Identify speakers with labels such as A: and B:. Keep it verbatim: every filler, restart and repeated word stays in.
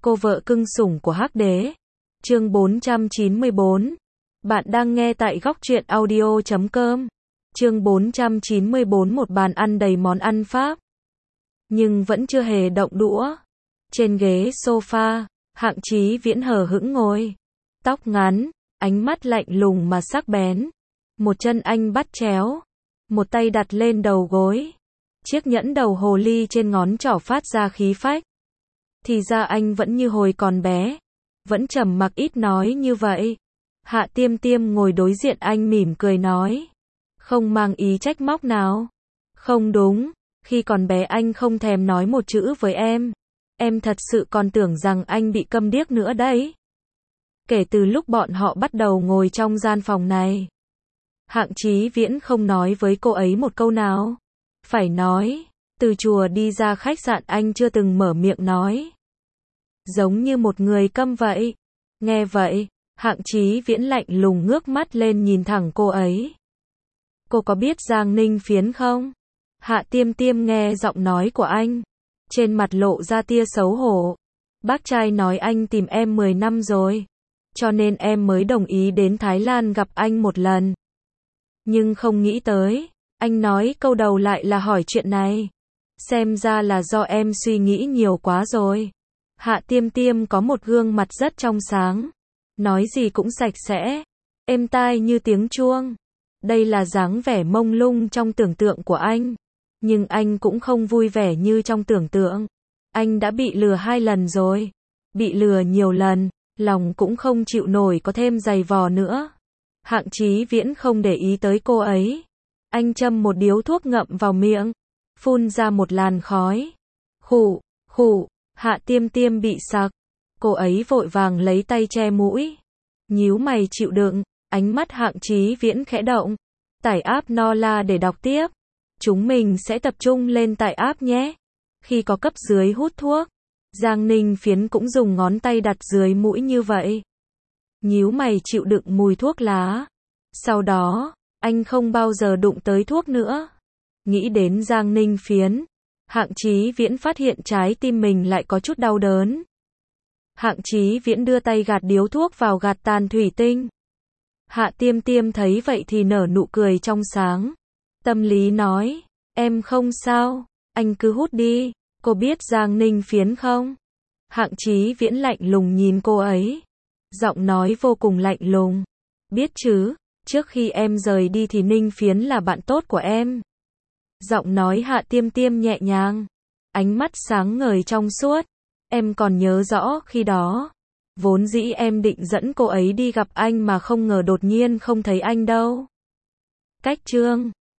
A: Cô vợ cưng sủng của Hắc Đế. Chương bốn trăm chín mươi bốn. Bạn đang nghe tại góc truyện audio chấm com. Chương bốn trăm chín mươi bốn. Một bàn ăn đầy món ăn Pháp. Nhưng vẫn chưa hề động đũa. Trên ghế sofa, Hạng Chí Viễn hờ hững ngồi. Tóc ngắn, ánh mắt lạnh lùng mà sắc bén. Một chân anh bắt chéo, một tay đặt lên đầu gối. Chiếc nhẫn đầu hồ ly trên ngón trỏ phát ra khí phách. Thì ra anh vẫn như hồi còn bé, vẫn trầm mặc ít nói như vậy. Hạ Tiêm Tiêm ngồi đối diện anh mỉm cười nói, không mang ý trách móc nào. Không đúng, khi còn bé anh không thèm nói một chữ với em. Em thật sự còn tưởng rằng anh bị câm điếc nữa đấy. Kể từ lúc bọn họ bắt đầu ngồi trong gian phòng này, Hạng Chí Viễn không nói với cô ấy một câu nào. Phải nói, từ chùa đi ra khách sạn anh chưa từng mở miệng nói. Giống như một người câm vậy. Nghe vậy, Hạng Chí Viễn lạnh lùng ngước mắt lên nhìn thẳng cô ấy. Cô có biết Giang Ninh Phiến không? Hạ Tiêm Tiêm nghe giọng nói của anh, trên mặt lộ ra tia xấu hổ. Bác trai nói anh tìm em mười năm rồi, cho nên em mới đồng ý đến Thái Lan gặp anh một lần. Nhưng không nghĩ tới, anh nói câu đầu lại là hỏi chuyện này. Xem ra là do em suy nghĩ nhiều quá rồi. Hạ Tiêm Tiêm có một gương mặt rất trong sáng, nói gì cũng sạch sẽ, êm tai như tiếng chuông. Đây là dáng vẻ mông lung trong tưởng tượng của anh, nhưng anh cũng không vui vẻ như trong tưởng tượng. Anh đã bị lừa hai lần rồi, bị lừa nhiều lần, lòng cũng không chịu nổi có thêm giày vò nữa. Hạng Chí Viễn không để ý tới cô ấy. Anh châm một điếu thuốc ngậm vào miệng, phun ra một làn khói. Khụ, khụ, Hạ Tiêm Tiêm bị sặc. Cô ấy vội vàng lấy tay che mũi, nhíu mày chịu đựng. Ánh mắt Hạng Chí Viễn khẽ động. Tải app Nola để đọc tiếp. Chúng mình sẽ tập trung lên tải app nhé. Khi có cấp dưới hút thuốc, Giang Ninh Phiến cũng dùng ngón tay đặt dưới mũi như vậy, nhíu mày chịu đựng mùi thuốc lá. Sau đó, anh không bao giờ đụng tới thuốc nữa. Nghĩ đến Giang Ninh Phiến, Hạng Chí Viễn phát hiện trái tim mình lại có chút đau đớn. Hạng Chí Viễn đưa tay gạt điếu thuốc vào gạt tàn thủy tinh. Hạ Tiêm Tiêm thấy vậy thì nở nụ cười trong sáng. Tâm lý nói, em không sao, anh cứ hút đi. Cô biết Giang Ninh Phiến không? Hạng Chí Viễn lạnh lùng nhìn cô ấy, giọng nói vô cùng lạnh lùng. Biết chứ, trước khi em rời đi thì Ninh Phiến là bạn tốt của em. Giọng nói Hạ Tiêm Tiêm nhẹ nhàng, ánh mắt sáng ngời trong suốt. Em còn nhớ rõ khi đó, vốn dĩ em định dẫn cô ấy đi gặp anh mà không ngờ đột nhiên không thấy anh đâu. Cách chương